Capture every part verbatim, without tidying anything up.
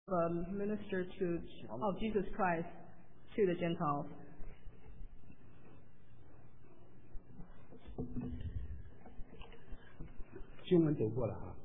um, minister to of Jesus Christ to the Gentiles. 经文读过了哈，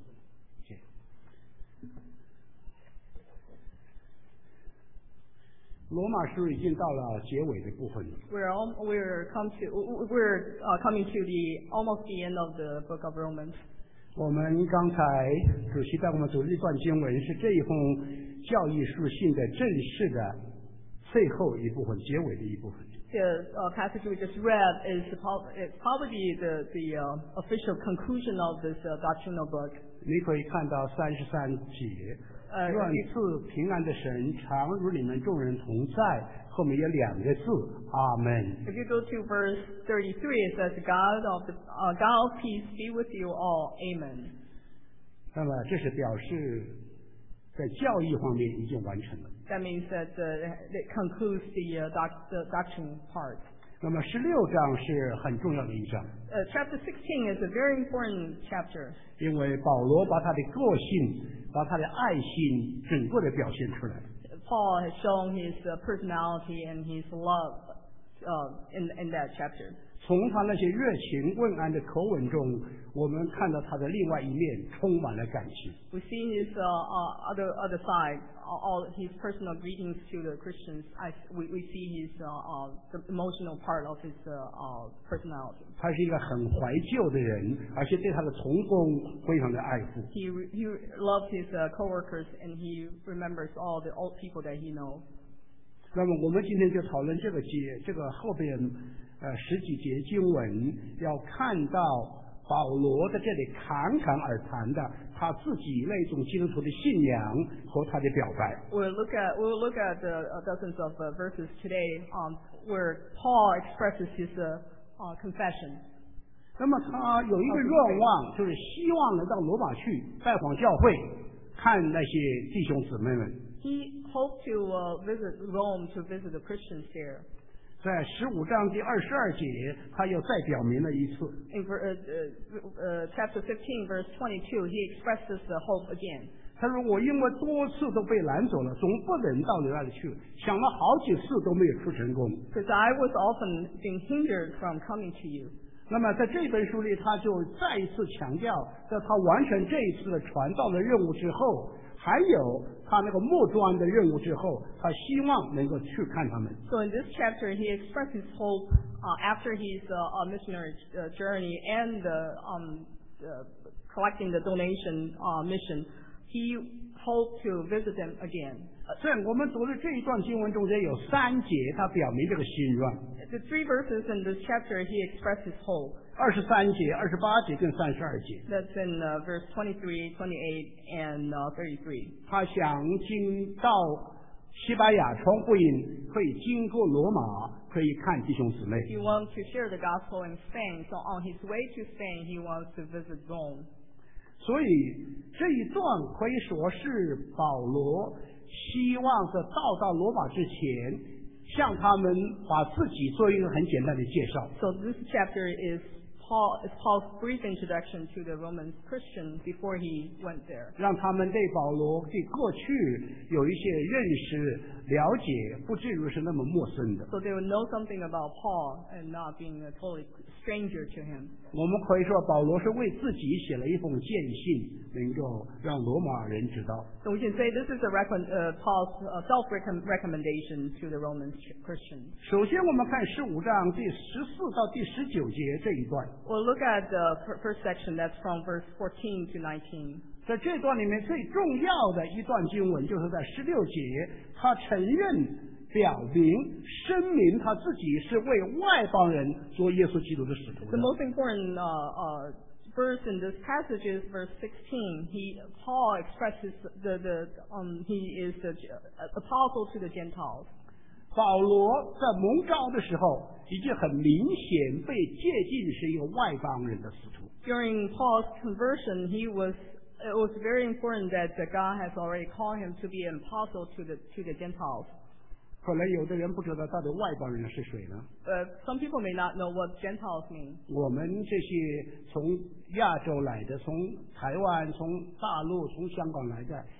罗马书已经到了结尾的部分了。 We're all, we're come to we're uh, coming to the almost the end of the book of Romans. 我们刚才主席带我们读这段经文，是这一封教义书信的正式的最后一部分，结尾的一部分。 The uh, passage we just read is it's probably the the uh, official conclusion of this uh, doctrinal book. 你可以看到三十三节，愿赐平安的神常与你们众人同在，后面有两个字，阿门。 If you go to verse thirty-three, it says, "God of the uh, God of peace be with you all, Amen." 那么这是表示在教义方面已经完成了。 That means that uh, it concludes the, uh, doc, the doctrine part. 那么十六章是很重要的一章。 Uh, chapter sixteen is a very important chapter. 因为保罗把他的个性、把他的爱心整个的表现出来。 Paul has shown his uh, personality and his love uh, in in that chapter. 从他那些热情问安的口吻中，我们看到他的另外一面，充满了感情。 We see his uh, uh, other other side, all his personal greetings to the Christians. I, we we see his uh, uh, the emotional part of his uh, uh, personality. 他是一个很怀旧的人，而且对他的同工非常的爱护。 He he loves his uh, coworkers and he remembers all the old people that he knows. 那么我们今天就讨论这个节，这个后边呃十几节经文，要看到保罗在这里侃侃而谈的他自己那种基督徒的信仰和他的表白。 We'll look at we'll look at the uh, dozens of uh, verses today, um, where Paul expresses his uh, uh, confession. 那么他有一个愿望，就是希望能到罗马去拜访教会，看那些弟兄姊妹们。 He hoped to uh, visit Rome to visit the Christians there. 在十五章第二十二节，他又再表明了一次。 In uh, uh, chapter fifteen, verse twenty-two, he expresses the hope again. 他说：“我因为多次都被拦走了，总不能到你那里去，想了好几次都没有出成功。” Because I was often being hindered from coming to you. 那么在这本书里，他就再一次强调，在他完成这一次的传道的任务之后，还有他那个末端的任务之后，他希望能够去看他们。 So in this chapter, he expressed his hope uh, after his uh, missionary uh, journey and uh, um, uh, collecting the donation uh, mission. He hoped to visit them again. 在我们读的这一段经文中间有三节，他表明这个心愿。 The three verses in this chapter, he expressed his hope. 二十三节、二十八节跟三十二节。 That's in uh, verse twenty-three, twenty-eight, and uh, thirty-three. 他想经到西班牙传福音，可以经过罗马，可以看弟兄姊妹。 He wants to share the gospel in Spain, so on his way to Spain, he wants to visit Rome. 所以这一段可以说是保罗希望在到达罗马之前，向他们把自己做一个很简单的介绍。 So this chapter is Paul is Paul's brief introduction to the Roman Christian before he went there. 让他们对保罗对过去有一些认识、了解，不至于是那么陌生的。 So they would know something about Paul and not being a totally stranger to him. 我们可以说，保罗是为自己写了一封荐信，能够让罗马人知道。 So we can say this is a recom- uh, Paul's uh, self-recommendation to the Roman Christians. 首先，我们看十五章第十四到第十九节这一段。 We'll look at the first section. That's from verse fourteen to nineteen. 在这段里面最重要的一段经文，就是在十六节，他承认、表明、声明他自己是为外邦人做耶稣基督的使徒的。 The most important uh, uh, verse in this passage is verse sixteen. He Paul expresses the the um he is the apostle to the Gentiles. 保罗在蒙召的时候，已经很明显被界定是一个外邦人的使徒。 During Paul's conversion, he was it was very important that God has already called him to be an apostle to the to the Gentiles. 可能有的人不知道到底外邦人是谁呢？ Uh, some people may not know what Gentiles mean. 我们这些从亚洲来的，从台湾、从大陆、从香港来的，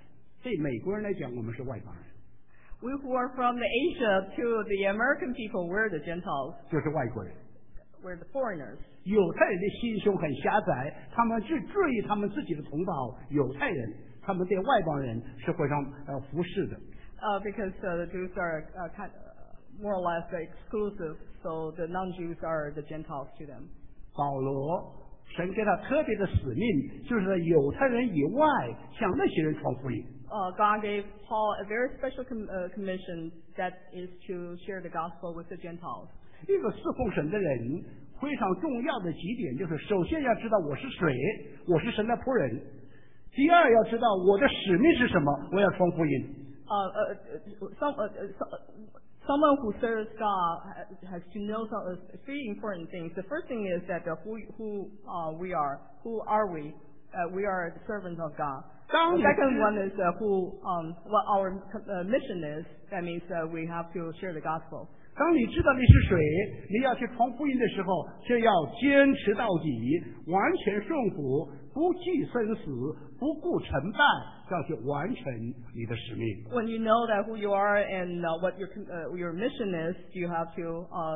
对美国人来讲，我们是外邦人。 We who are from the Asia to the American people, we're the Gentiles. 就是外国人。 We're the foreigners. 犹太人的心胸很狭窄，他们只注意他们自己的同胞犹太人，他们对外邦人是非常呃忽视的。 Uh, because uh, the Jews are uh, kind of, more or less exclusive, so the non-Jews are the Gentiles to them. 保罗神给他特别的使命，就是在犹太人以外向那些人传福音。 Uh, God gave Paul a very special com- uh, commission that is to share the gospel with the Gentiles. 一个侍奉神的人非常重要的几点，就是首先要知道我是谁，我是神的仆人；第二要知道我的使命是什么，我要传福音。 Uh, uh, some, uh, uh, someone who serves God has to know some uh, three important things. The first thing is that uh, who, who uh, we are. Who are we? Uh, we are the servants of God. The second one is uh, who, um, what our uh, mission is. That means uh, we have to share the gospel. 当你知道你是谁，你要去传福音的时候，就要坚持到底，完全顺服，不计生死，不顾成败，要去完成你的使命。 When you know that who you are and uh, what your uh, your mission is, you have to uh,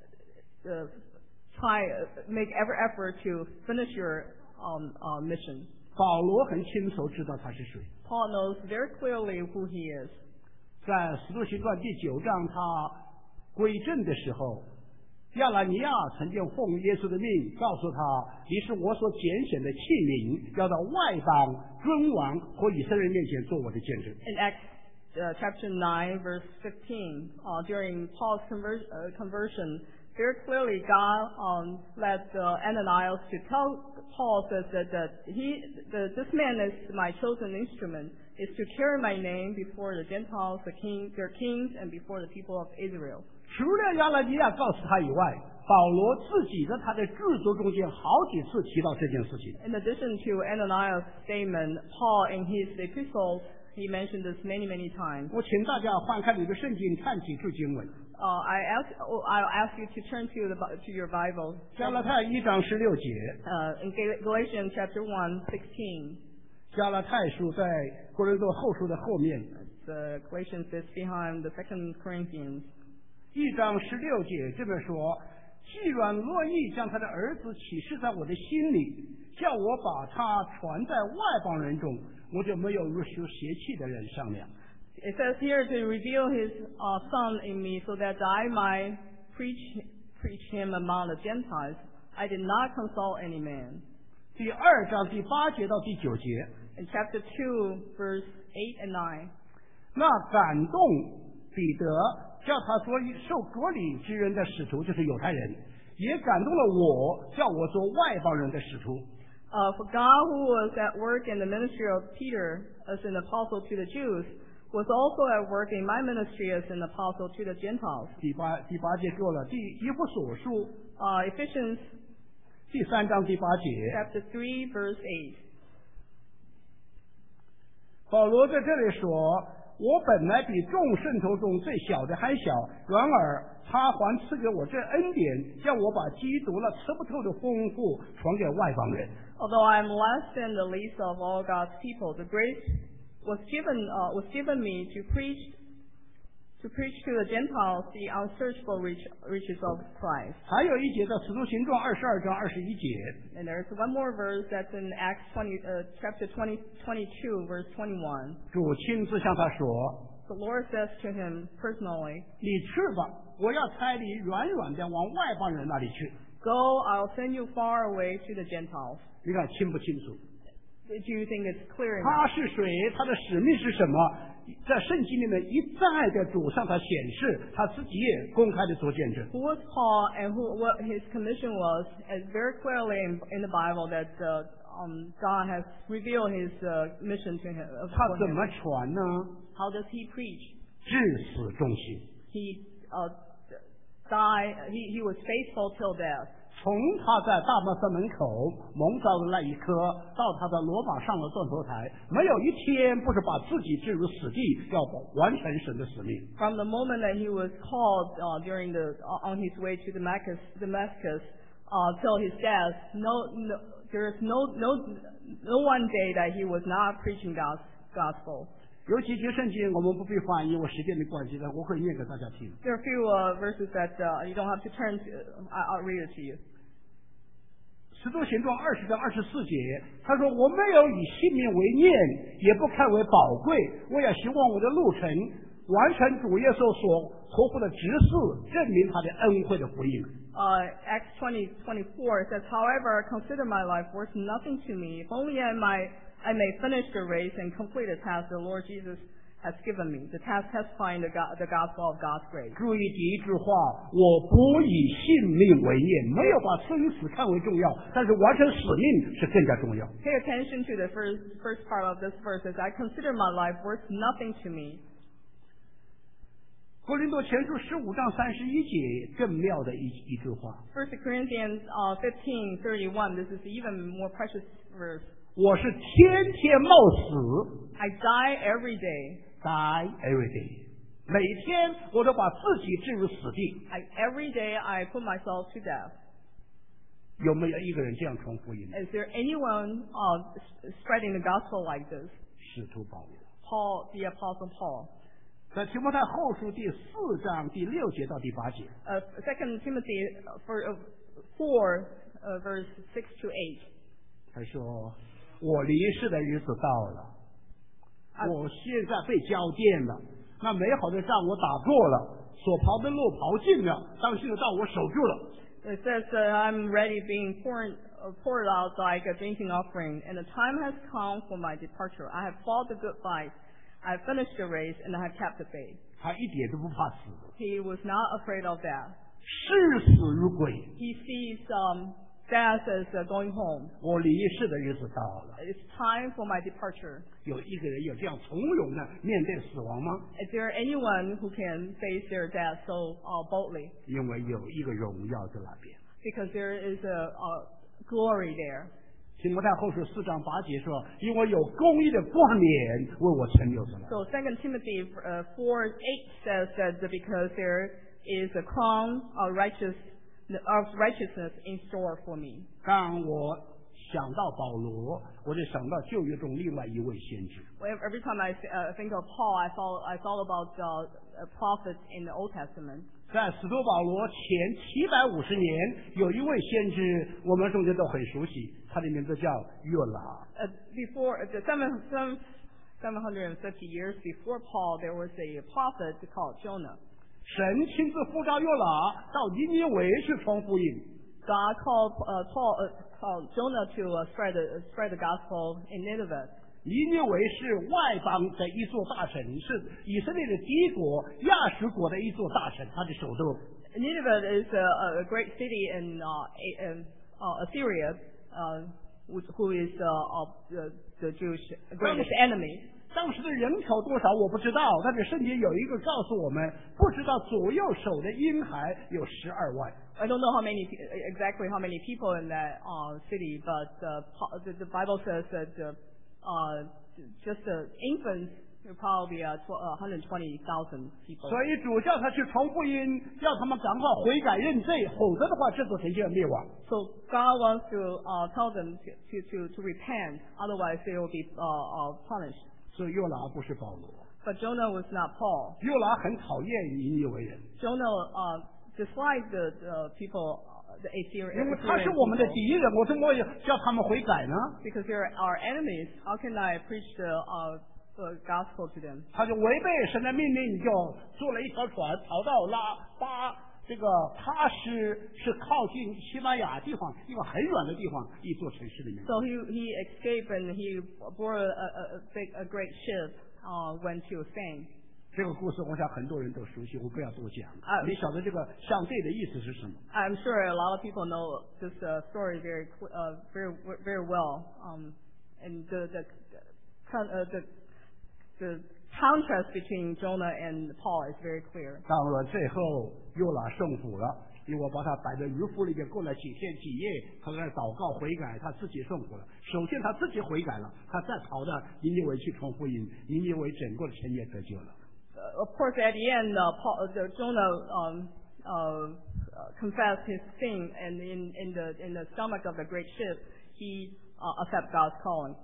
uh, try uh, make every effort to finish your um, uh, mission. 保罗很清楚知道他是谁。 Paul knows very clearly who he is. 在《使徒行传》第九章，他归正的时候，亚拿尼亚曾经奉耶稣的命告诉他：“你是我所拣选的器皿，要到外邦君王和以色列人面前做我的见证。” In Acts uh, chapter nine, verse fifteen, uh, during Paul's conver- uh, conversion, very clearly God um, led uh, Ananias to tell Paul says that, that he, the, this man is my chosen instrument, is to carry my name before the Gentiles, the king, their kings, and before the people of Israel. 除了亚拿尼亚告诉他以外，保罗自己在他的著作中间好几次提到这件事情。 In addition to Ananias' statement, Paul in his epistles he mentioned this many many times. 我请大家翻开你的圣经，看几处经文。 Uh, I ask, oh, I'll ask you to turn to the to your Bible. 加拉太一章十六节。 Uh, in Galatians chapter one sixteen. 加拉太书在哥林多后书的后面。 The Galatians is behind the Second Corinthians. 一章十六节这么说：既然乐意将他的儿子启示在我的心里，叫我把他传在外邦人中，我就没有入修邪气的人商量。 It says here to reveal his uh, son in me, so that I might preach preach him among the Gentiles. I did not consult any man. 第二章第八节到第九节。 In chapter two, verse eight and nine. 那感动彼得叫他做受割礼之人的使徒，就是犹太人，也感动了我，叫我做外邦人的使徒。 Uh, for God, who was at work in the ministry of Peter as an apostle to the Jews, was also at work in my ministry as an apostle to the Gentiles. 第八第八节说了，第以弗所书 Uh, Ephesians 第三章第八节 chapter three, verse eight. 保罗在这里说：我本来比众圣徒中最小的还小，然而他还赐给我这恩典，叫我把基督那吃不透的丰富传给外邦人。 Although I am less than the least of all God's people, the grace was given uh, was given me to preach to preach to the Gentiles the unsearchable rich, riches of Christ. 还有一节在使徒行传二十二章二十一节。 And there's one more verse that's in Acts twenty, uh, chapter twenty, twenty-two, verse twenty-one. 主亲自向他说 The Lord says to him personally, 你去吧，我要差你远远的往外邦人那里去。 Go, I'll send you far away to the Gentiles. 你看清不清楚？ Do you think it's clear enough? 他是谁？他的使命是什么？在圣经里面一再的主向他显示，他自己也公开的做见证。 Who was Paul and who what his commission was? As very clearly in, in the Bible that uh, um, God has revealed his uh, mission to him. 他怎么传呢？ How does he preach? 至死忠心。 He uh, died. He he was faithful till death. 从他在大马色门口蒙召的那一刻，到他在罗马上了断头台，没有一天不是把自己置入死地，要完成神的使命。 From the moment that he was called uh, during the uh, on his way to Damascus, Damascus uh, till his death, no, no there is no no no one day that he was not preaching God's gospel. 有几节圣经我们不必翻译，我时间的关系呢，我会念给大家听。 There are a few uh, verses that uh, you don't have to turn to. I- I'll read it to you. 使徒行传二十章二十四节，他说：“我没有以性命为念，也不看为宝贵，我也希望我的路程完成主耶稣所托付的职事，证明他的恩惠的福音。” Uh, Acts twenty twenty-four says, "However, consider my life worth nothing to me, if only I might I may finish the race and complete the task the Lord Jesus has given me, the task testifying the, God, the gospel of God's grace." 注意第一句话，我不以性命为念，没有把生死看为重要，但是完成使命是更加重要。 Pay attention to the first first part of this verse. Says, "I consider my life worth nothing to me." 哥林多前书十五章三十一节更妙的一一句话， First Corinthians uh, fifteen thirty-one. This is even more precious verse. 我是天天冒死 I die every day. ，die every day， 每天我都把自己置入死地。 I, every day I put myself to death. 有没有一个人这样传福音？ Is there anyone uh, spreading the gospel like this? 使徒保罗 Paul, the Apostle Paul. 在提摩太后书第四章第六节到第八节， Uh, Second Timothy uh, for, uh, four, uh, verse six to eight. 他说：“我离世的日子到了，我现在被交奠了，那美好的仗我打过了，所跑的路跑尽了，当心的道我守住了。” It says, uh, "I'm ready, being poured, uh, poured out like a drinking offering, and the time has come for my departure. I have fought the good fight. I have finished the race, and I have kept the faith." 他一点都不怕死， He was not afraid of death. 视死如归。 He sees um, death as uh, going home. 我离世的日子到了。 It's time for my departure. 有一个人有这样从容的面对死亡吗？ Is there anyone who can face their death so uh, boldly? 因为有一个荣耀在那边。 Because there is a, a glory there. 提摩太后书四章八节说：“因为有公义的冠冕为我存留着了。” So Second Timothy uh, four eight says that because there is a crown of righteous of righteousness in store for me. 当我想到保罗，我就想到旧约中另外一位先知。 Every time I uh, think of Paul, I thought I thought about uh, prophets in the Old Testament. 在使徒保罗前七百五十年，有一位先知，我们中间都很熟悉，他的名字叫约拿。 Uh, before uh, the seven seven seven hundred and fifty years before Paul, there was a prophet called Jonah. 神亲自呼召约拿到尼尼微去传福音。 God called uh, Paul uh, called Jonah to uh, spread the spread the gospel in Nineveh. 尼尼微是外邦的一座大城，是以色列的敌国亚述国的一座大城，它的首都。 Nineveh is a, a great city in, uh, in uh, Assyria, uh, who who is uh, uh, the, the Jewish greatest enemy. 当时的人口多少我不知道，但是圣经有一个告诉我们，不知道左右手的婴孩有十二万。 I don't know how many exactly how many people in that uh, city, but uh, the, the Bible says that uh, uh, just the infants will probably be uh, one hundred twenty thousand people. 所以主叫他去传福音，要他们赶快悔改认罪，否则的话，这座城就要灭亡。 So God wants to uh, tell them to, to, to, to repent, otherwise they will be uh, uh, punished. 所以约拿不是保罗， But Jonah was not Paul. 约拿很讨厌尼尼微人， Jonah uh, disliked the, the people, uh, the Assyrian 因为他是我们的 people, 敌人，我怎么叫他们悔改呢？ because they're our enemies. How can I preach the, uh, the gospel to them? 他就违背神的命令，就坐了一条船，逃到拉巴这个他是是靠近西班牙地方一个很远的地方一座城市里面。 So he he escaped and he bore a, a, a big a great ship, uh, went to Spain. 这个故事我想很多人都熟悉，我不要多讲。 啊你晓得这个相对的意思是什么？ I'm sure a lot of people know this uh, story very cl- uh, very very well. Um, and the the con- uh, the the contrast between Jonah and Paul is very clear. 当然最后约拿胜负了，因为我把他摆在鱼腹里面过了几天几夜，他在那祷告悔改，他自己胜负了。首先他自己悔改了，他再跑到尼尼微去传福音，尼尼微整个的城也得救了。 Uh, of course, at the end, uh, Paul, uh, the Jonah um, uh, confessed his sin, and in, in the in the stomach of the great ship, he uh, accepted God's calling.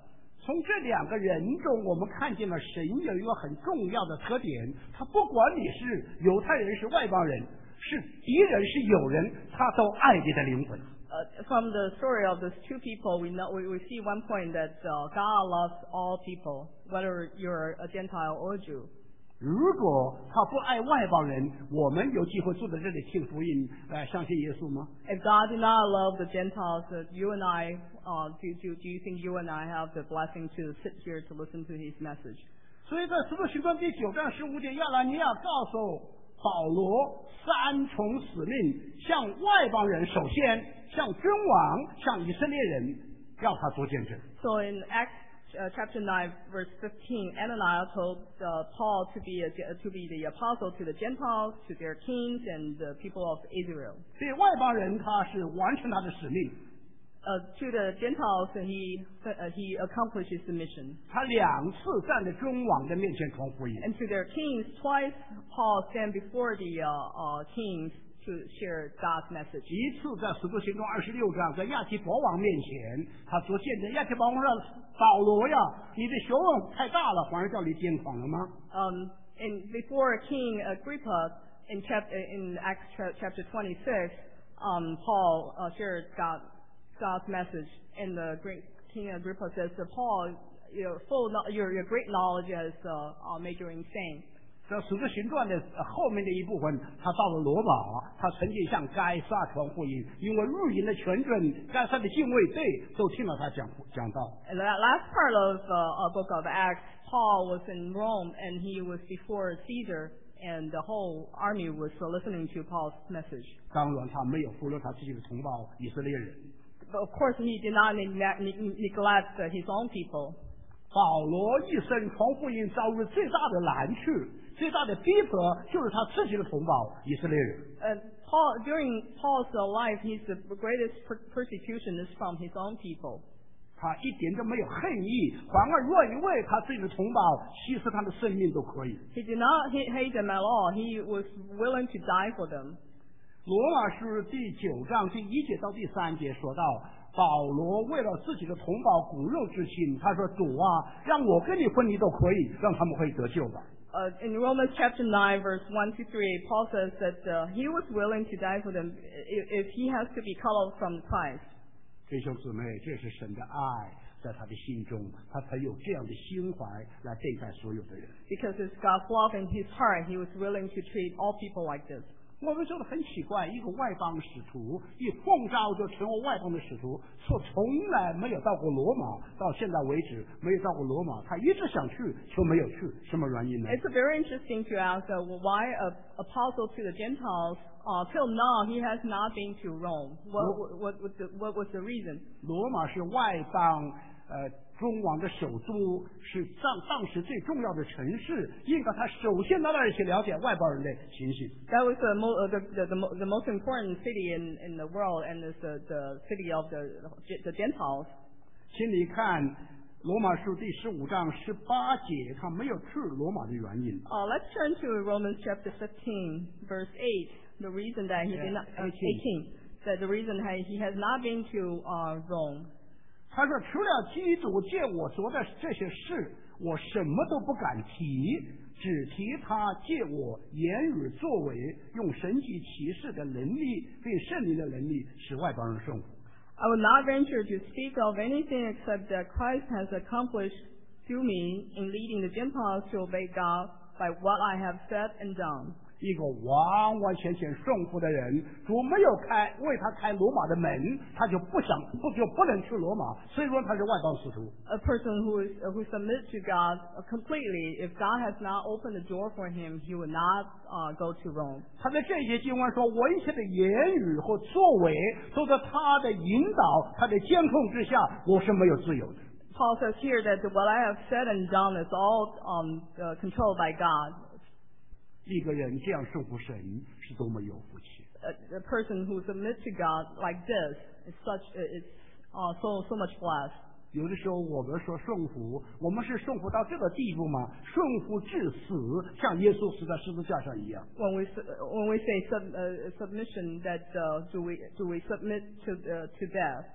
从这两个人中，我们看见了神有一个很重要的特点，他不管你是犹太人是外邦人，是敌人是友人，他都爱你的灵魂。 Uh, from the story of these two people, we know we, we see one point that uh, God loves all people, whether you're a Gentile or a Jew. 如果他不爱外邦人，我们有机会坐在这里听福音，呃，相信耶稣吗？ If God did not love the Gentiles, uh, you and I, uh, do, do, do you think you and I have the blessing to sit here to listen to His message? 所以在使徒行传第九章十五节，亚拿尼亚告诉保罗三重使命，向外邦人首先，向君王，向以色列人，要他做见证。 So in Acts uh, chapter nine, verse fifteen, Ananias told uh, Paul to be a, to be the apostle to the Gentiles, to their kings, and the people of Israel. 对外邦人，他是完成他的使命。 Uh, to the Gentiles, he uh, he accomplishes the mission. 他两次站在君王的面前传福音。 And to their kings, twice Paul stand before the uh, uh, kings to share God's message. 一次在使徒行传二十六章，在亚提伯王面前，他做见证。亚提伯王说：“保罗呀，你的学问太大了，反而叫你监狂了吗？” Um, and before King Agrippa, in chapter in Acts chapter twenty-six, um, Paul uh, shared God. God's message, and the great King Agrippa says to Paul, "Your full, your your great knowledge has uh, uh, made you insane." 这使徒行传的后面的一部分，他到了罗马，他曾经向该撒传福音，因为御营的权准、该撒的禁卫队都听了他讲讲道。 And that last part of uh, a book of Acts, Paul was in Rome, and he was before Caesar, and the whole army was uh, listening to Paul's message. 当然，他没有忽略他自己的同胞以色列人。 But of course, he did not neglect, neglect his own people. 保罗一生传福音遭遇最大的难处、最大的逼迫，就是他自己的同胞以色列人。 Uh, Paul, during Paul's life, his the greatest per persecution is from his own people. 他一点都没有恨意，反而愿意为他自己的同胞牺牲他的生命都可以。 He did not hate them at all. He was willing to die for them. 罗马书第九章第一节到第三节说到，保罗为了自己的同胞骨肉之亲，他说：“主啊，让我跟你分离都可以，让他们可以得救吧。” Uh, in Romans chapter nine, verse one to three, Paul says that uh, he was willing to die for them if, if he has to be cut off from Christ. 弟兄姊妹，这是神的爱，在他的心中，他才有这样的心怀来对待所有的人。 Because it's God's love in his heart, he was willing to treat all people like this. 我们说的很奇怪，一个外邦使徒一奉召就成为外邦的使徒，说从来没有到过罗马，到现在为止没有到过罗马，他一直想去却没有去，什么原因呢？ It's very interesting to ask uh, why an apostle to the Gentiles, uh, till now he has not been to Rome. What, what, what, what, the, what was the reason? 罗马是外邦呃中王的首都，是当当时最重要的城市，应该他首先到那里去了解外邦人的情形。 That was the, mo- uh, the, the, the, mo- the most important city in, in the world, and it's the, the city of the, the Gentiles. 请你看罗马书第十五章十八节，他没有去罗马的原因。 Uh, let's turn to Romans chapter fifteen, verse eight. The reason that he Yeah, did not, uh, eighteen. eighteen, that the reason that he has not been to uh, Rome. 他说：“除了基督借我做的这些事，我什么都不敢提，只提他借我言语作为，用神迹奇事的能力，并圣灵的能力，使外邦人顺服。” I would not venture to speak of anything except that Christ has accomplished through me in leading the Gentiles to obey God by what I have said and done. 一个完完全全顺服的人，主没有开为他开罗马的门，他就不想不就不能去罗马，所以说他是外邦使徒。 A person who is uh, who submits to God uh, completely, if God has not opened the door for him, he would not uh, go to Rome. 他在这些经文说，我一切的言语和作为都在他的引导、他的监控之下，我是没有自由的。 Paul says here that what I have said and done is all um, uh, controlled by God. 一个人这样顺服神，是多么有福气！ A, a person who submits to God like this is such is uh, so so much blessed. 有的时候我们说顺服，我们是顺服到这个地步吗？顺服至死，像耶稣死在十字架上一样。 When we when we say sub, uh, submission, that uh, do we do we submit to uh, to death?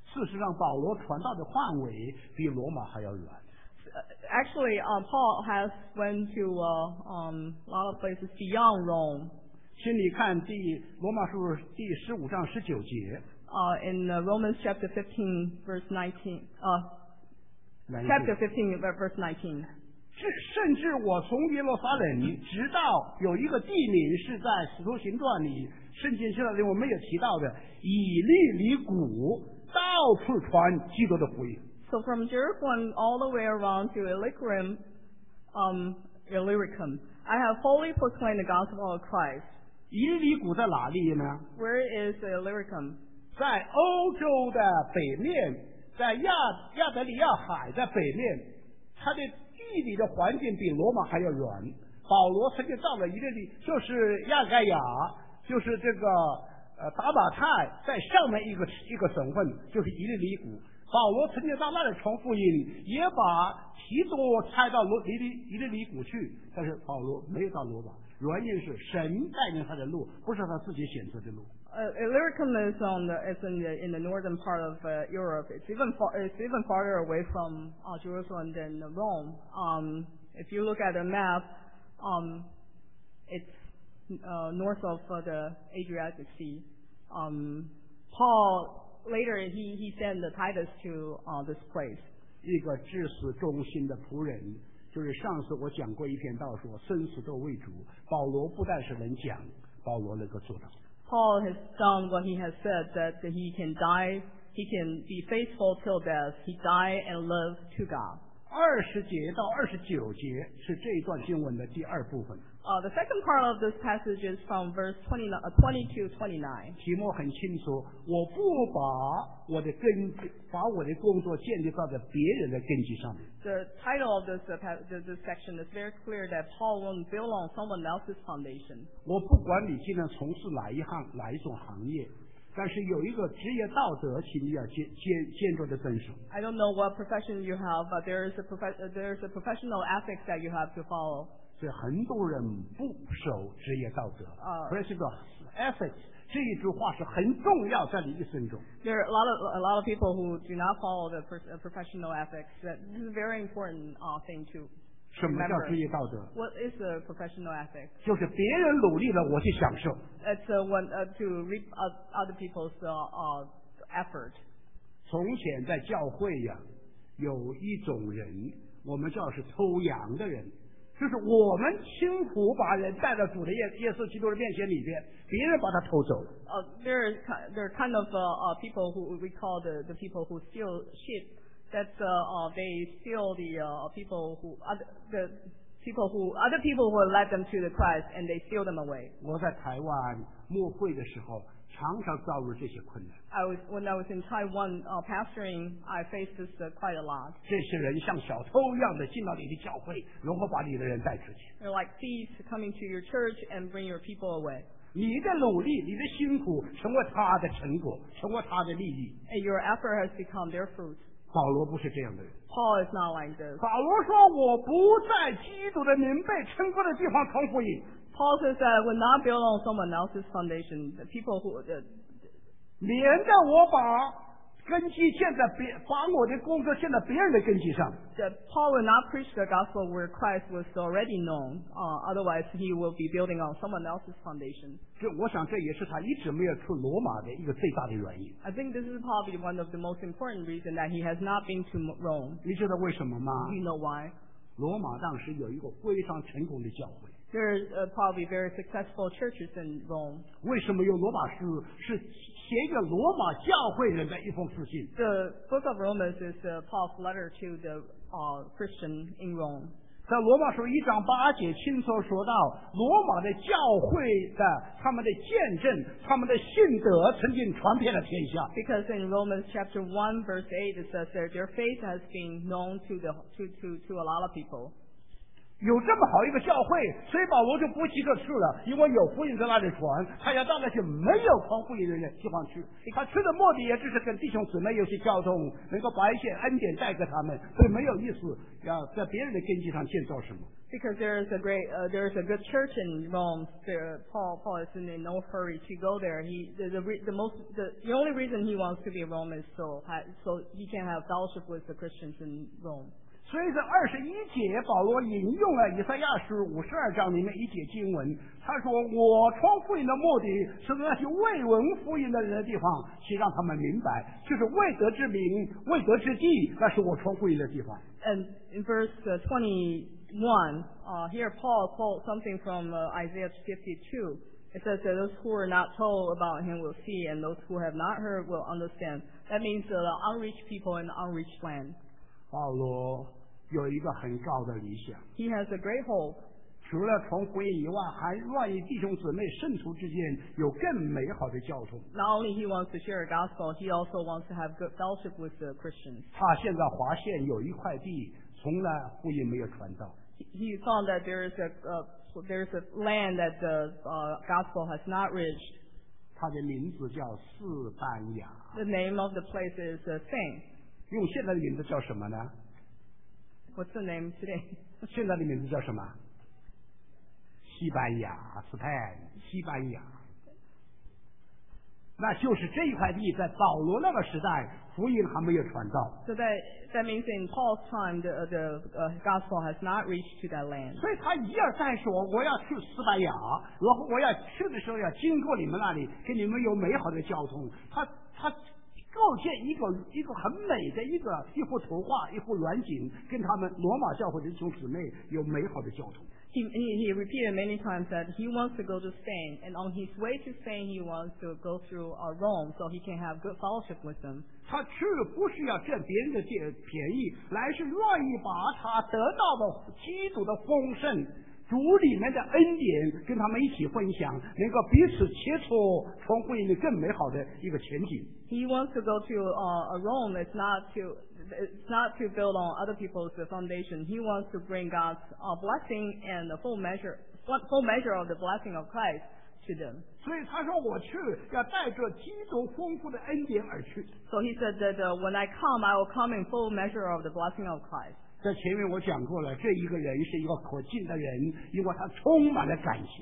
事实上，保罗传道的范围比罗马还要远。 Actually, uh, Paul has went to uh, um, a lot of places beyond Rome. 请你看第罗马书第十五章十九节。 Uh, in uh, Romans chapter fifteen, verse nineteen. Uh, chapter fifteen, verse nineteen. 甚至我从耶路撒冷直到有一个地名是在使徒行传里，圣经记载里我们有提到的以利里谷，到处传基督的福音。 So from Jerusalem all the way around to Illyricum, um, Illyricum, I have wholly proclaimed the gospel of Christ. 以利里谷在哪里呢？ Where is Illyricum? 在欧洲的北面，在亚亚得里亚海的北面，它的地理的环境比罗马还要远。保罗曾经到了以利里，就是亚该亚，就是这个呃达马泰在上面一个一个省份，就是以利里谷。保罗曾经到那里传福音，也把提多差到罗以利以利里谷去，但是保罗没有到罗马，原因是神带领他的路，不是他自己选择的路。 Uh, Illyricum is on the is in the in the northern part of uh, Europe. It's even far, it's even farther away from uh, Jerusalem than Rome. Um, if you look at the map, um, it's uh, north of uh, the Adriatic Sea. Um, Paul later he he sent the Titus to uh, this place. 一个至死忠心的仆人，就是上次我讲过一篇道说，生死都为主。保罗不但是能讲，保罗能够做到。 Paul has done what he has said, that he can die, he can be faithful till death. He died and lived to God. 二十节到二十九节是这一段经文的第二部分。 Uh, the second part of this passage is from verse twenty, uh, twenty to twenty-nine. 题目很清楚，我不把我的根，把我的工作建立到在别人的根基上面。 The title of this, uh, this, this section is very clear that Paul won't build on someone else's foundation. 我不管你今天从事哪一行哪一种行业，但是有一个职业道德，请你要坚坚坚决的遵守。 I don't know what profession you have, but there is a prof- uh, there is a professional ethics that you have to follow. 所以很多人不守职业道德。 Uh, 所以这个 ethics 这一句话是很重要，在你一生中。 There are a lot of a lot of people who do not follow the per- uh, professional ethics. That this is a very important uh, thing to 什么叫职业道德？ What is a professional ethic? 就是别人努力了，我去享受。 It's uh, one, uh, to reap uh, other people's uh, uh, effort. 从前在教会呀、啊，有一种人，我们叫是偷羊的人，就是我们辛苦把人带到主的耶耶稣基督的面前里边，别人把他偷走了。 Uh, there, there are kind of uh, uh, people who we call the, the people who steal sheep. That's uh, uh, they steal the uh, people who other, the people who other people who led them to the Christ and they steal them away. 我在台湾牧会的时候，常常遭遇这些困难。 I was when I was in Taiwan uh, pastoring, I faced this uh, quite a lot. 这些人像小偷一样的进到你的教会，然后把你的人带出去。 They're like thieves coming to your church and bring your people away. 你的努力，你的辛苦，成为他的成果，成为他的利益。 And your effort has become their fruit. 保罗不是这样的人。 Paul is not like this. 保罗说：“我不在基督的名被称过的地方传福音。” Paul says that I would not build on someone else's foundation. The people who, uh, 免得我把根基建在别，把我的工作建在别人的根基上。 that Paul will not preach the gospel where Christ was already known. Uh, otherwise, he will be building on someone else's foundation. 这，我想这也是他一直没有出罗马的一个最大的原因。 I think this is probably one of the most important reasons that he has not been to Rome. 你知道为什么吗？ You know why? 罗马当时有一个非常成功的教会。 There are uh, probably very successful churches in Rome. 为什么用罗马书？是写给罗马教会人的一封书信。 The book of Romans is uh, Paul's letter to the uh, Christian in Rome. 在罗马书一章八节清楚说到，罗马的教会的他们的见证，他们的信德曾经传遍了天下。 Because in Romans chapter one verse eight it says that their faith has been known to the to to to a lot of people. 有这么好一个教会，所以保罗就不去这次了，因为有福音在那里传，他要到那些没有传福音的人地方去。他去的目的也只是跟弟兄姊妹有些交通，能够把一些恩典带给他们，所以没有意思要在别人的根基上建造什么。 Because there is a great, uh, there is a good church in Rome. There, Paul, Paul is in no hurry to go there. He, the, the, the most, the, the only reason he wants to be in Rome is so, so he can have fellowship with the Christians in Rome. 所以在二十一节，保罗引用了以赛亚书五十二章里面一节经文，他说：“我传福音的目的是那些未闻福音的人的地方，去让他们明白，就是未得之民、未得之地，那是我传福音的地方。” And in verse uh, twenty-one, uh, here Paul quotes something from uh, Isaiah fifty-two. It says that those who are not told about him will see, and those who have not heard will understand. That means uh, the unreached people in the unreached land. 保罗有一个很高的理想。 He has a great hope. 除了传福音以外，还愿意弟兄姊妹圣徒之间有更美好的交通。 Not only he wants to share a gospel, he also wants to have good fellowship with the Christians. 他现在华县有一块地，从来福音没有传到。 He found that there is a uh, there is a land that the uh, gospel has not reached. 他的名字叫斯班牙。 The name of the place is uh, Spain. 用现在的名字叫什么呢？ What's the name today? 现在的名字叫什么？西班牙，斯坦，西班牙。那就是这一块地在保罗那个时代，福音还没有传到。 So that that means in Paul's time, the the uh, gospel has not reached to that land. 所以他一而再说，我要去西班牙，然后我要去的时候要经过你们那里，跟你们有美好的交通。他他。构建一个一个很美的一个一幅图画，一幅远景，跟他们罗马教会的弟兄姊妹有美好的交通。 He, he he repeated many times that he wants to go to Spain, and on his way to Spain, he wants to go through uh, Rome, so he can have good fellowship with them. 他去不是要占别人的便宜，来是愿意把他得到的基督的丰盛。主里面的恩典跟他们一起分享，能够彼此切磋，传福音的更美好的一个前景。 He wants to go to uh, Rome. It's not to it's not to build on other people's foundation. He wants to bring God's uh, blessing and the full measure full measure of the blessing of Christ to them. 所以他说我去要带着基督丰富的恩典而去。 So he said that uh, when I come, I will come in full measure of the blessing of Christ. 在前面我讲过了，这一个人是一个可敬的人，因为他充满了感情。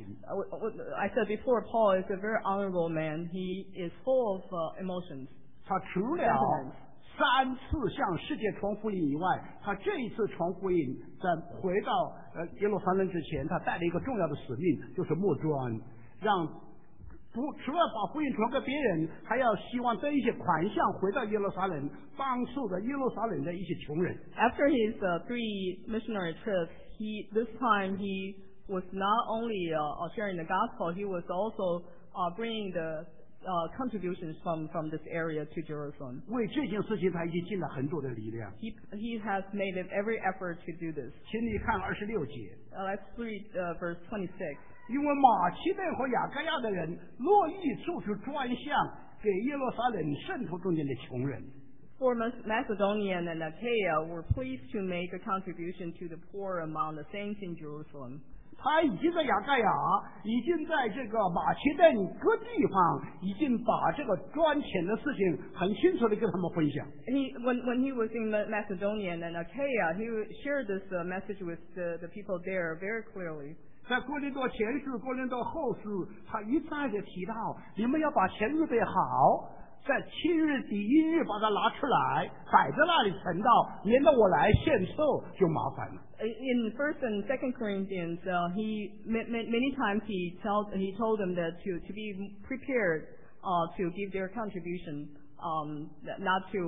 I said before, Paul is a very honorable man. He is full of uh, emotions. 他除了三次向世界传福音以外，他这一次传福音，在回到呃耶路撒冷之前，他带了一个重要的使命，就是募专，让不除了把福音传给别人，还要希望得一些款项回到耶路撒冷，帮助的耶路撒冷的一些穷人。 After his uh, three missionary trips, he this time he was not only uh, sharing the gospel, he was also uh, bringing the uh, contributions from from this area to Jerusalem. 为这件事情，他已经尽了很多的力量。 He he has made every effort to do this. 请你看二十六节。 Uh, let's read uh, verse twenty-six. 因为马其顿和雅各亚的人乐意做出专项给耶路撒冷圣徒中间的穷人。 For Macedonia and Achaia were pleased to make a contribution to the poor among the saints in Jerusalem. 他已经在雅各亚，已经在这个马其顿各地方，已经把这个赚钱的事情很清楚的跟他们分享。 He when when he was in Macedonia and Achaia, he shared this uh, message with the the people there very clearly. 在哥林多前书、哥林多后书，他一再的提到，你们要把钱预备好，在七日第一日把它拿出来，摆在那里存到，免得我来献寿就麻烦了。 In First and Second Corinthians, uh, he many times he told he told them that to to be prepared uh, to give their contribution, um, not to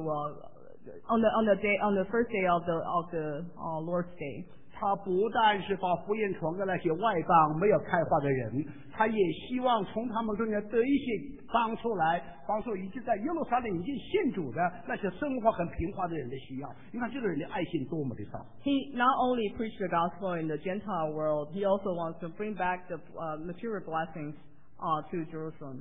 uh, on the on the day on the first day of the of the uh, Lord's Day. 他不但是把福音传给那些外邦没有开化的人，他也希望从他们中间得一些帮助来帮助已经在耶路撒冷已经信主的那些生活很平滑的人的需要。你看这个人的爱心多么的大。 He not only preached the gospel in the Gentile world, he also wants to bring back the uh, material blessings uh, to Jerusalem.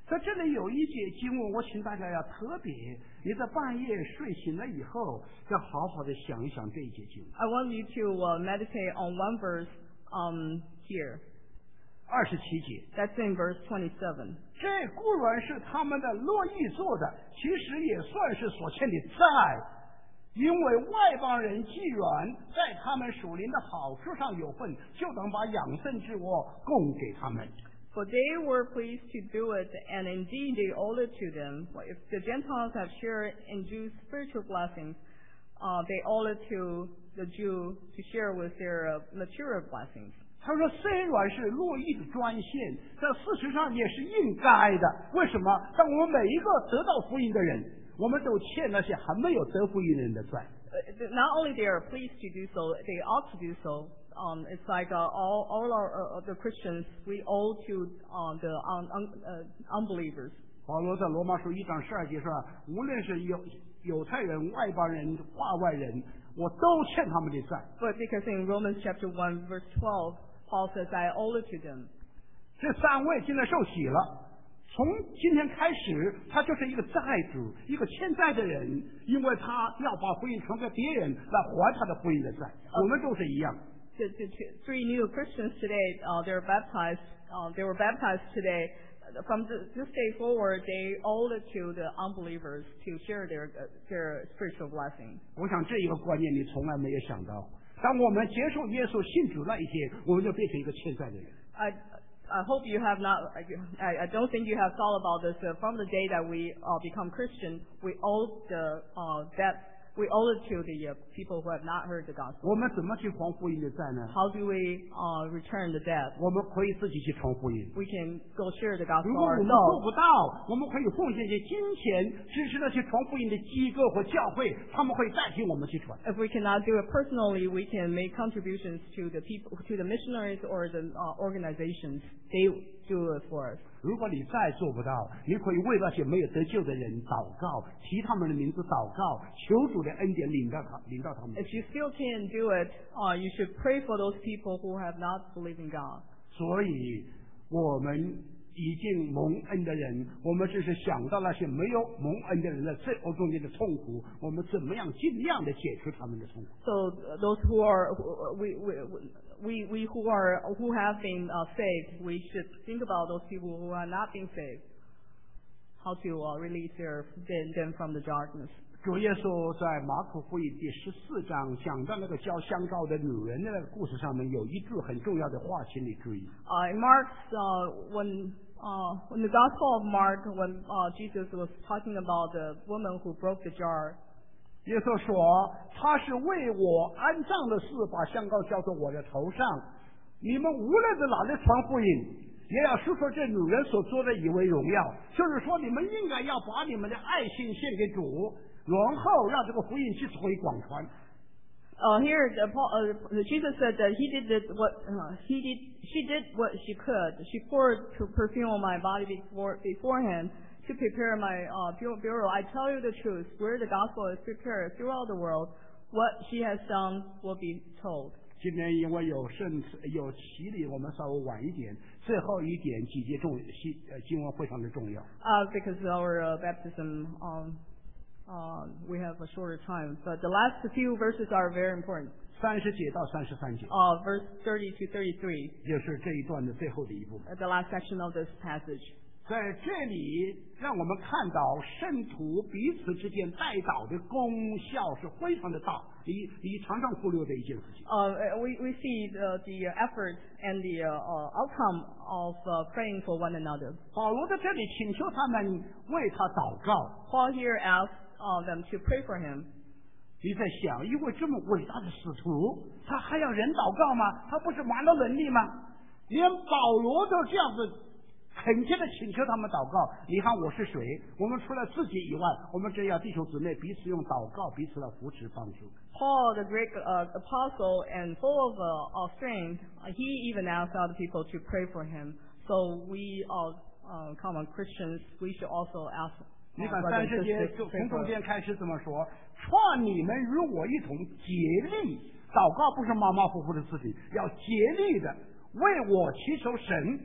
在这里有一节经文，我请大家要特别，你在半夜睡醒了以后，要好好的想一想这一节经文。 I want you to uh, meditate on one verse um, here. 二十七节， That's in verse twenty-seven. 这固然是他们的乐意做的，其实也算是所欠的债，因为外邦人既然在他们属灵的好处上有份，就能把养生之物供给他们。 For they were pleased to do it, and indeed they owed it to them. If the Gentiles have shared in Jews' spiritual blessings, uh, they owe it to the Jew to share with their uh, material blessings. 他说虽然是乐意的专线，这事实上也是应该的。为什么？当我们每一个得到福音的人，我们都欠那些还没有得福音的人的债。 Uh, not only they are pleased to do so, they ought to do so. Um, it's like uh, all all our uh, the Christians we owe to uh, the un, un, uh, unbelievers. 保罗在罗马书一章十二节说，无论是犹犹太人、外邦人、化外人，我都欠他们的债。 But because in Romans chapter one verse twelve, Paul says, "I owe it to them." 这三位现在受洗了，从今天开始，他就是一个债主，一个欠债的人，因为他要把福音传给别人来还他的福音的债。我们都是一样。 The, the two, three new Christians today, uh, they're baptized. Uh, they were baptized today. From the, this day forward, they owe it to the unbelievers to share their uh, their spiritual blessings. 我想这一个观念你从来没有想到。当我们接受耶稣信主那一天，我们就变成一个欠债的人。 I I hope you have not. I, I don't think you have thought about this. Uh, from the day that we uh, become Christian, we owe the uh, debt. We owe it to the uh, people who have not heard the gospel. 我们怎么去还福音的债呢？ How do we uh, return the debt? 我们可以自己去传福音。 We can go share the gospel 如果我们做 ourselves. 不到，我们可以奉献一些金钱，支持那些传福音的机构和教会，他们会代替我们去传。 If we cannot do it personally, we can make contributions to the people, to the missionaries or the uh, organizations. They do it for us. 如果你再做不到，你可以为那些没有得救的人祷告，提他们的名字祷告，求主的恩典领到他，领到他们。 If you still can't do it, uh, you should pray for those people who have not believed in God. 所以，我们已经蒙恩的人，我们只是想到那些没有蒙恩的人的罪恶中间的痛苦，我们怎么样尽量的解除他们的痛苦。 So uh, those who are who, we, we we we who are who have been uh, saved, we should think about those people who are not being saved. How to uh, release their them, them from the darkness. 主耶稣在马可福音第十四章讲到那个交香膏的女人的那个故事上面，有一句很重要的话，请你注意。 Uh, in Mark's uh, when uh, in the Gospel of Mark, when uh, Jesus was talking about the woman who broke the jar, 耶稣说：“他是为我安葬的事，把香膏浇在我的头上。你们无论在哪里传福音，也要述说这女人所做的以为荣耀。就是说，你们应该要把你们的爱心献给主，然后让这个福音去成为广传。” Uh, here, uh, Paul, uh, Jesus said that he did this, what uh, he did. She did what she could. She poured perfume on my body before beforehand to prepare my uh, burial. I tell you the truth: where the gospel is prepared throughout the world, what she has done will be told. 今天因为有圣有洗礼，我们稍微晚一点。最后一点几节重西呃经文非常的重要。 Uh, because our uh, baptism, um, uh, we have a shorter time, but the last few verses are very important. 三十节到三十三节， Uh, verse thirty to thirty-three, 就是这一段的最后的一部分。 uh, the last section of this passage. 在这里，让我们看到圣徒彼此之间代祷的功效是非常的大，你你常常忽略的一件事情。 Uh, we we see the the effort and the uh, uh, outcome of uh, praying for one another. 保罗在这里请求他们为他祷告。 Paul here asks uh, them to pray for him. 你在想，一位这么伟大的使徒，他还要人祷告吗？他不是完了能力吗？连保罗都这样子恳切的请求他们祷告。你看我是谁？我们除了自己以外，我们只要弟兄姊妹彼此用祷告，彼此来扶持帮助。 Paul, the great uh, apostle and full of, uh, of strength, uh, he even asked other people to pray for him. So we all uh, common Christians, we should also ask. 你看三十节就从中间开始怎么说？劝你们与我一同竭力祷告，不是马马虎虎的事情，要竭力的为我祈求神，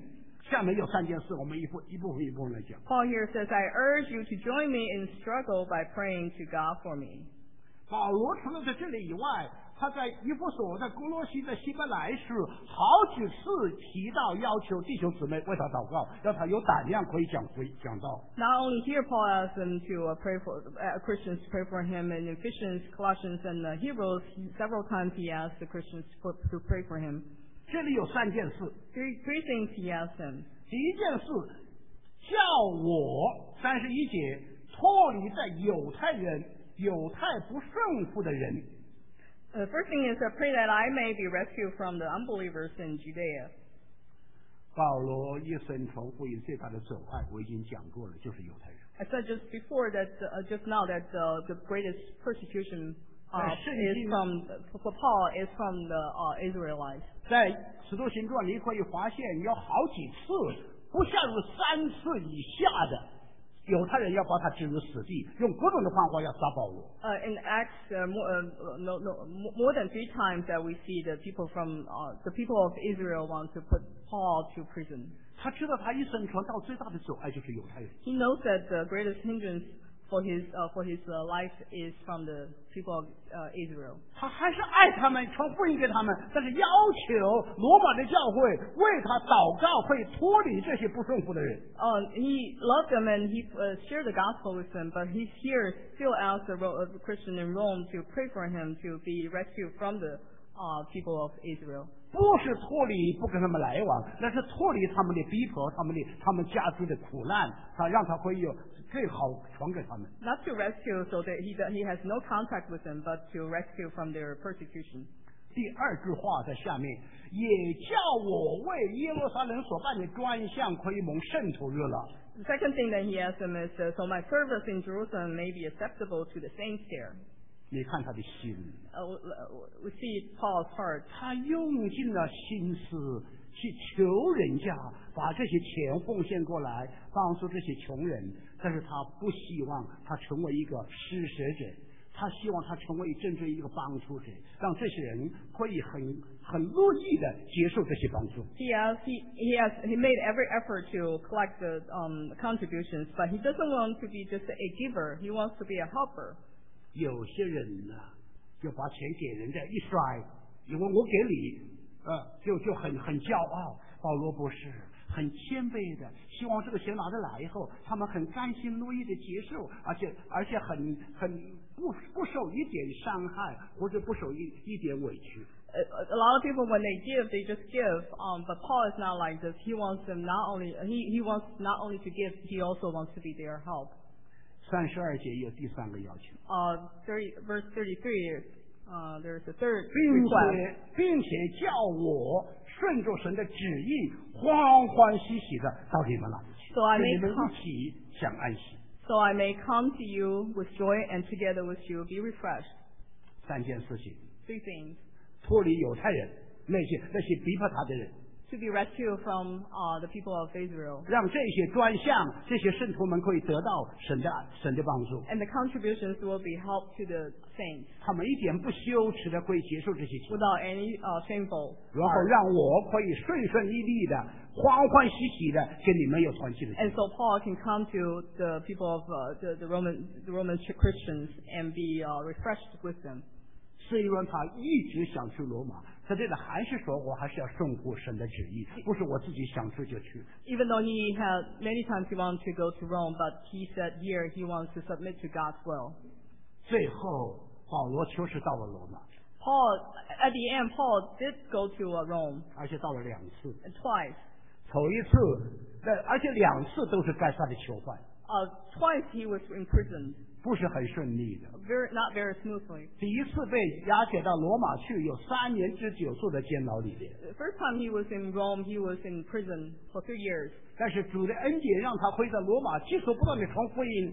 下面有三件事，我们一步一部分一部分来讲。 Paul here says, I urge you to join me in struggle by praying to God for me. 保罗除了在这里以外，他在以弗所、在哥罗西、在希伯来书好几次提到要求弟兄姊妹为他祷告，让他有胆量可以讲讲道。 Not only here, Paul asks them to uh, pray for uh, Christians to pray for him in Ephesians, Colossians, and uh, Hebrews. Several times he asks the Christians to, to pray for him. 这里有三件事。 Three, three things he asks them. 第一件事，叫我三十一节脱离在犹太人、犹太不顺服的人。 The first thing is to pray that I may be rescued from the unbelievers in Judea. 保罗一生传福音最大的阻碍，我已经讲过了，就是犹太人。 I said just before that, uh, just now that uh, the greatest persecution uh, is from for Paul is from the uh, Israelites. 在使徒行传，你可以发现有好几次，不下如三次以下的犹太人要把他置于死地，用各种的方法要杀保罗。 Uh, in Acts, uh, more, uh, no, no, more than three times that we see the people from uh, the people of Israel want to put Paul to prison. 他知道他一生传道最大的阻碍就是犹太人。 He knows that the greatest hindrance for his uh, for his uh, life is from the people of uh, Israel. 他还是爱他们，传福音给他们，但是要求罗马的教会为他祷告，可以脱离这些不顺服的人。 Uh, he loved them and he uh, shared the gospel with them, but he's here still asks the, Ro- uh, the Christian in Rome to pray for him to be rescued from the uh, people of Israel. 不是脱离不跟他们来往，那是脱离他们的逼迫，他们的他们家族的苦难，他让他会有最好传给他们。 Not to rescue so that he that he has no contact with them, but to rescue from their persecution. 第二句话在下面，也叫我为耶路撒冷所办的专项可以蒙圣徒悦纳。 The second thing that he asks them is, uh, so my service in Jerusalem may be acceptable to the saints there. 你看他的心， Uh, we- we see Paul's heart. 他用尽了心思去求人家把这些钱奉献过来，帮助这些穷人，但是他不希望他成为一个施舍者，他希望他成为真正一个帮助者，让这些人可以很很乐意的接受这些帮助。 He has he he has he made every effort to collect the um, contributions, but he doesn't want to be just a giver. He wants to be a helper. 有些人呢，就把钱给人家一摔，因为我给你，呃，就就很很骄傲。保罗不是，很谦卑的，希望这个钱拿得来以后，他们很甘心乐意的接受，而且而且很很不不受一点伤害，或者不受一一点委屈。 A, a lot of people, when they give, they just give. Um, but Paul is not like this. He wants them not only he he wants not only to give, he also wants to be their help. 三十二节有第三个要求， Uh, thirty verse thirty-three. Uh, there's a third 并 request. 且并且叫我顺着神的旨意，欢欢喜喜的到你们那里去， So I 跟 may 你们 come, 一起享安息。 so I may come to you with joy, and together with you be refreshed. 三件事情。 Three things: 脱离犹太人那些那些逼迫他的人， to be rescued from uh, the people of Israel, 让这些专项这些圣徒们可以得到神的神的帮助， and the contributions will be help to the saints 他们一点不羞耻的可以接受这些情， without any uh, shameful. 然后让我可以顺顺利利的、欢欢喜喜的跟你们有团契的经 And 历。 so Paul can come to the people of uh, the, the Roman the Roman Christians and be uh, refreshed with them. 虽然他一直想去罗马，在这里还是说我还是要顺服神的旨意，不是我自己想去就去。 Even though he had many times he wanted to go to Rome, but he said here he wants to submit to God's will. 最后，保罗确实到了罗马， Paul, at the end, Paul did go to uh, Rome 而且到了两次。 uh, twice. 头一次，呃，而且两次都是该杀的囚犯， Uh, twice he was imprisoned, 不是很顺利的。 very not very smoothly. 第一次被押解到罗马去，有三年之久坐在监牢里面。 The first time he was in Rome, he was in prison for three years. 但是主的恩典让他可以在罗马接受不断的传福音，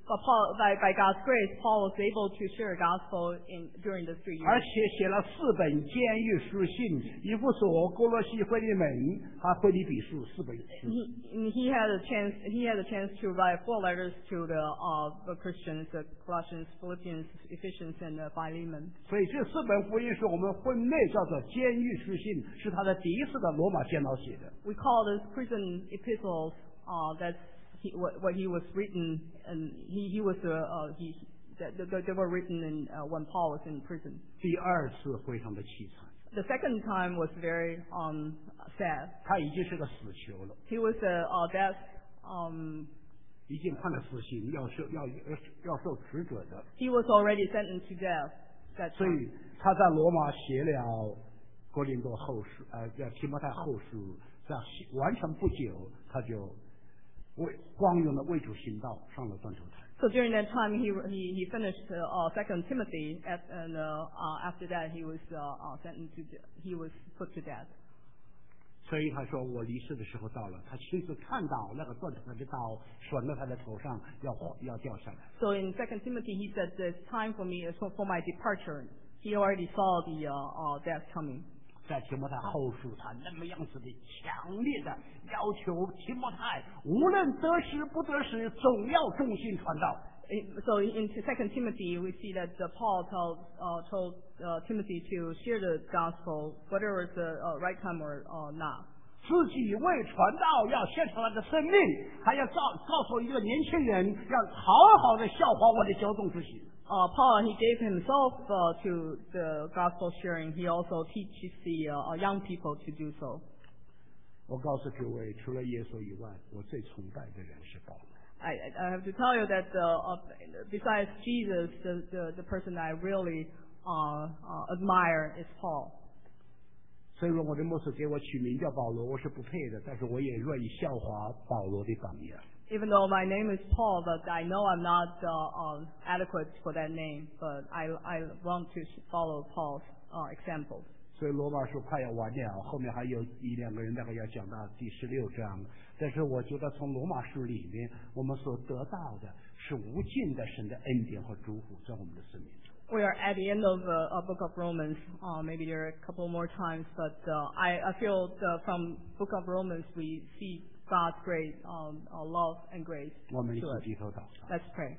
But Paul, by, by God's grace, Paul was able to share the gospel in, during the three 而 years. 且写了四本监狱书信，以弗所、哥罗西、腓利门，还腓立比书四本书。 He, he had a chance. He had a chance to write four letters to the uh, the Christians: the Colossians, Philippians, Ephesians, and uh, Philemon. 所以这四本福音书我们分类叫做监狱书信，是他的第一次的罗马监牢写的。 We call this prison epistles. Uh, that's he, what, what he was written, and he he was uh, uh, he that they, they were written in uh, when Paul was in prison. 第二次非常的凄惨， The second time was very um sad. 他已经是个死囚了， He was a uh, death um. 已经判了死刑，要受要要受死者的。 He was already sentenced to death. That 所 time. 以他在罗马写了哥林多后书，呃，叫提摩太后书，在完成不久，他就为光荣的为主行道，上了断头台。 So during that time, he he, he finished uh, uh, Second Timothy, at, and uh, uh, after that, he was uh, uh, sentenced to de- he was put to death. 所以他说我离世的时候到了，他亲自看到那个断头台的刀拴在他的头上，要要掉下来。 So in Second Timothy, he said, "It's time for me for, for my departure." He already saw the uh, uh, death coming. 在提摩太后书，他那么样子的强烈的要求提摩太，无论得时不得时，总要忠心传道。 In- So in Second Timothy, we see that uh, Paul told uh, told uh, Timothy to share the gospel, whether it's the uh, right time or uh, not. 自己为传道要献上他的生命，还要告告诉一个年轻人，要好好的效法我的教宗之行。 Uh, Paul, he gave himself uh, to the gospel sharing. He also teaches the uh, young people to do so. 我告诉各位，除了耶稣以外，我最崇拜的人是保罗。 I, I have to tell you that uh, uh, besides Jesus, the, the, the person I really uh, uh, admire is Paul. 所以说，我的牧师给我取名叫保罗，我是不配的，但是我也愿意效法保罗的榜样。 Even though my name is Paul, but I know I'm not uh, um, adequate for that name, but I, I want to follow Paul's uh, example. 所以罗马书快要完了，后面还有一两个人大概要讲到第十六章。但是我觉得从罗马书里面，我们所得到的是无尽的神的恩典和祝福在我们的生命中。 We are at the end of the uh, book of Romans. Uh, maybe there are a couple more times, but uh, I, I feel the, from book of Romans we see God's great um, uh, love and grace 我们一 to 起 us. 低头祷告。 Let's pray.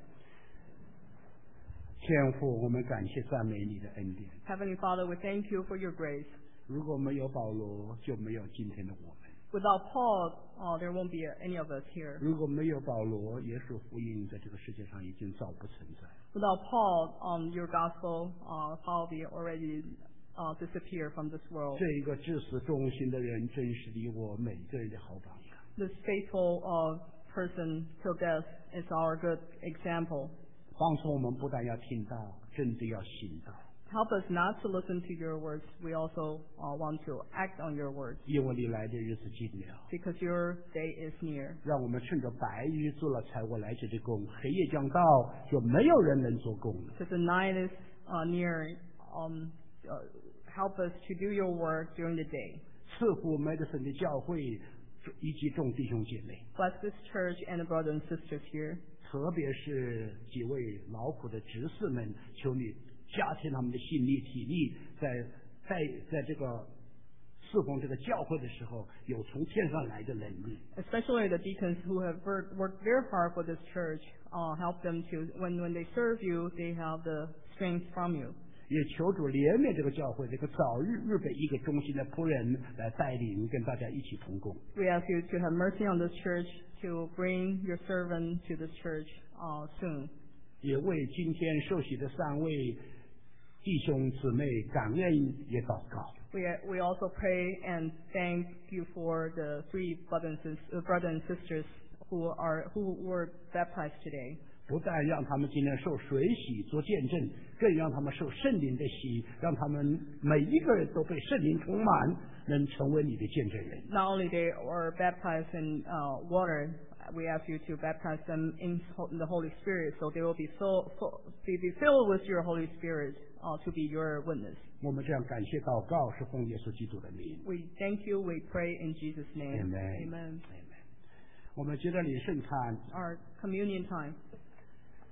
天父，我们感谢赞美你的恩典。 Heavenly Father, we thank you for your grace. 如果没有保罗，就没有今天的我们； Without Paul, uh, there won't be any of us here. 如果没有保罗，耶稣福音在这个世界上已经早不存在。 Without Paul, um, your gospel uh, probably already uh, disappeared from this world. 这一个至死忠心的人，真是你我每个人的好榜样。 This faithful uh, person till death is our good example. 帮助我们不但要听到，真的要行道。 Help us not to listen to your words. We also uh, want to act on your words 因为你来的日子近了， because your day is near. 让我们趁着白日做了才我来这的工，黑夜将到，就没有人能做工了。 Because the night is uh, near. Um, uh, help us to do your work during the day. 赐福美的神的教会以及众弟兄姐妹， Bless this church and the brothers and sisters here. 特别是几位劳苦的执事们，求你加添他们的心力体力，在在在这个侍奉这个教会的时候，有从天上来的能力。 Especially the deacons who have worked, worked very hard for this church. Uh, help them to, when, when they serve you, they have the strength from you. 也求主怜悯这个教会，这个早日预备一个忠心的仆人来带领，跟大家一起同工。 We ask you to have mercy on this church, to bring your servant to this church uh, soon. 也为今天受洗的三位弟兄姊妹感恩，也祷告。 We, we also pray and thank you for the three brothers and, uh, brothers and sisters who are who were baptized today. 不但让他们今天受水洗做见证，更让他们受圣灵的洗，让他们每一个人都被圣灵充满，能成为你的见证人。 Not only they were baptized in uh, water, we ask you to baptize them in, in the Holy Spirit, so they will be so, so be, be filled with your Holy Spirit uh, to be your witness. 我们这样感谢祷告，是奉耶稣基督的名。 We thank you. We pray in Jesus' name. Amen. Amen. 我们接着领圣餐， Our communion time.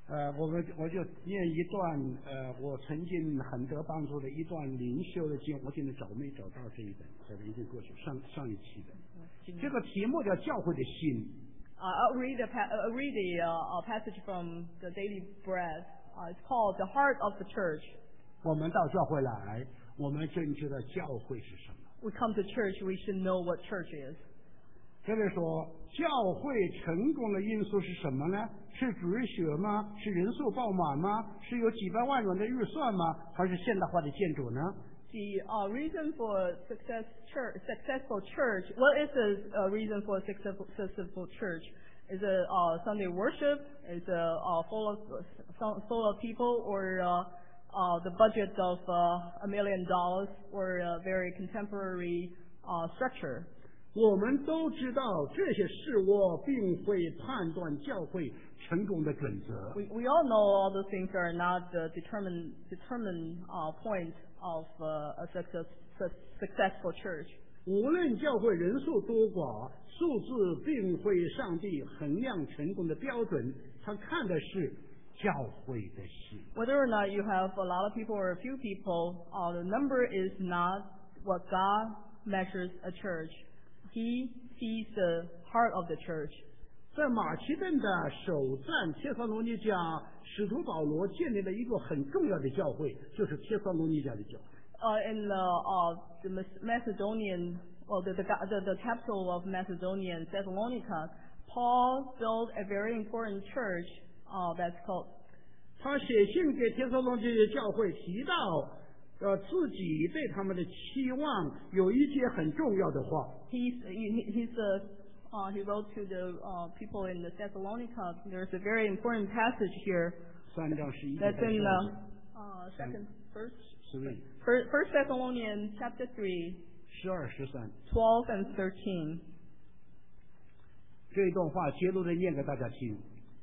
呃，我们我就念一段呃，我曾经很得帮助的一段灵修的经，我现在找没找到这一本，这个已经过去上上一期的。这个题目叫教会的心。 Uh, I'll read a pa- I'll read a, uh, a passage from the Daily Bread. Uh, it's called "The Heart of the Church." 我们到教会来，我们真知道教会是什么。 We come to church, we should know what church is. 这里说，教会成功的因素是什么呢？是主日学吗？是人数爆满吗？是有几百万元的预算吗？还是现代化的建筑呢？ The uh, reason for success church, successful church, what is the uh, reason for a successful, successful church? Is it uh, Sunday worship? Is it uh, full of full of people, or uh, uh, the budget of uh, a million dollars, or a very contemporary uh, structure? 我们都知道这些事物并会判断教会成功的准则。 We we all know all those things are not the determined determined uh, point of uh, a success, successful church. 无论教会人数多寡，数字并非上帝衡量成功的标准，他看的是教会的心。 Whether or not you have a lot of people or a few people, uh, the number is not what God measures a church. He sees the heart of the church. 在马其顿的首站帖撒罗尼迦，使徒保罗建立了一个很重要的教会，就是帖撒罗尼迦的教会。 Uh, in the, uh, the Macedonian, well, the, the, the, the capital of Macedonia, Thessalonica, Paul built a very important church uh, that's called. 他写信给帖撒罗尼迦教会，提到呃自己对他们的期望有一些很重要的话。 He's he, he's a uh, he wrote to the uh, people in the Thessalonica. There's a very important passage here. 三章十一节。 That's in the uh, second first Three. First, First Thessalonians chapter three, 十二十三。 twelve and thirteen. 这一段话节录的念给大家听。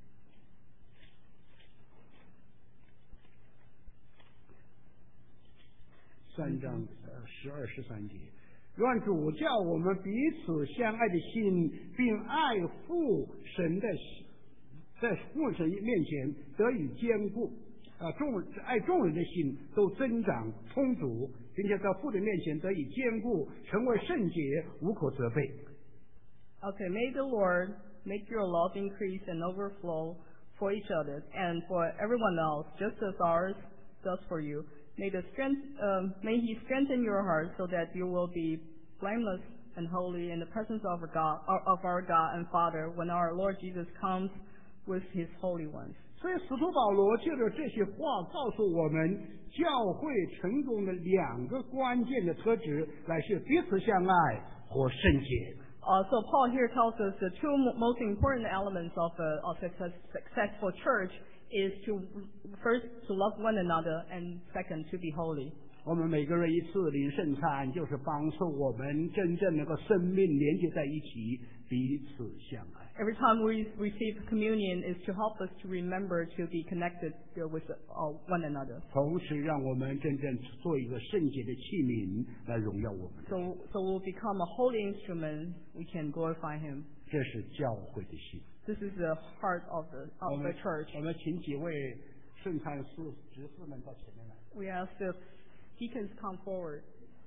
三章呃十二十三节。 愿主叫我们彼此相爱的心，并爱父神的，在父神面前得以坚固。啊，众爱众人的心都增长充足，并且在父的面前得以坚固，成为圣洁，无可责备。 Okay, may the Lord make your love increase and overflow for each other and for everyone else, just as ours does for you. May the strength, um, may He strengthen your heart so that you will be blameless and holy in the presence of our God, of our God and Father, when our Lord Jesus comes with His holy ones. 所以，使徒保罗借着这些话告诉我们，教会成功的两个关键的特质，乃是彼此相爱和圣洁。 Uh, so Paul here tells us the two mo- most important elements of a, of a success, successful church is to first to love one another and second to be holy. 我们每个人一次领圣餐，就是帮助我们真正能够生命连接在一起，彼此相爱。 Every time we receive communion is to help us to remember to be connected with uh, one another. 同时，让我们真正做一个圣洁的器皿，来荣耀我们。 So, so we'll become a holy instrument. We can glorify Him. 这是教会的心。 This is the heart of the 我 of 们 the church. 我们请几位圣餐师执事们到前面来。 We ask the deacons come forward.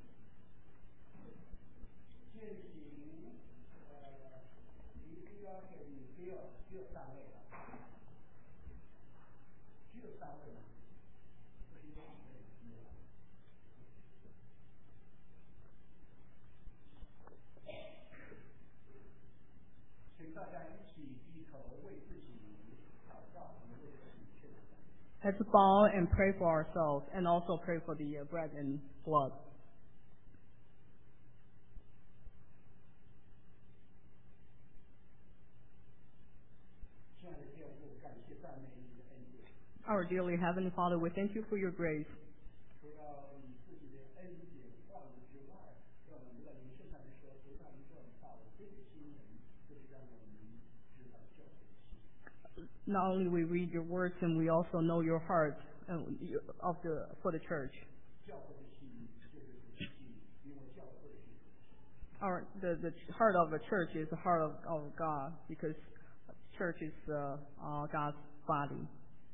践行呃，你不要给你只有只有三位了，只有三位了，不是有两位没有。请大家一起低头为自己祷告，我们为自己劝祷。 Let's bow and pray for ourselves, and also pray for the uh, bread and blood. 亲爱的天父，感谢赞美你的恩典。 Our dearly Heavenly Father, we thank you for your grace. 除了你自己的恩典话语之外，让我们在领圣餐的时候得到一个宝贵的经文，就是让我们知道教会的心。 Not only we read your words, and we also know your heart uh, of the for the church. 教会的心就是主的心，因为教会是主的心。 Our the the heart of the church is the heart of, of God, because church is uh, uh, God's body.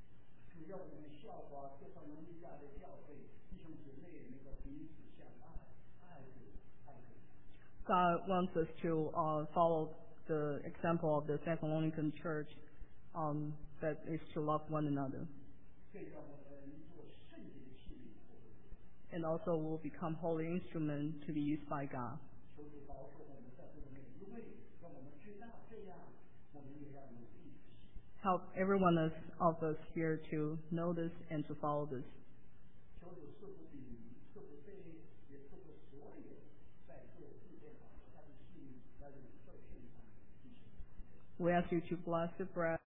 主要我们效法这上能力下的教会弟兄姊妹那个彼此相爱，爱主爱主。 God wants us to uh, follow the example of the Thessalonican church, um, that is to love one another. And also will become holy instruments to be used by God. Help every one of us here to know this and to follow this. We ask you to bless the bread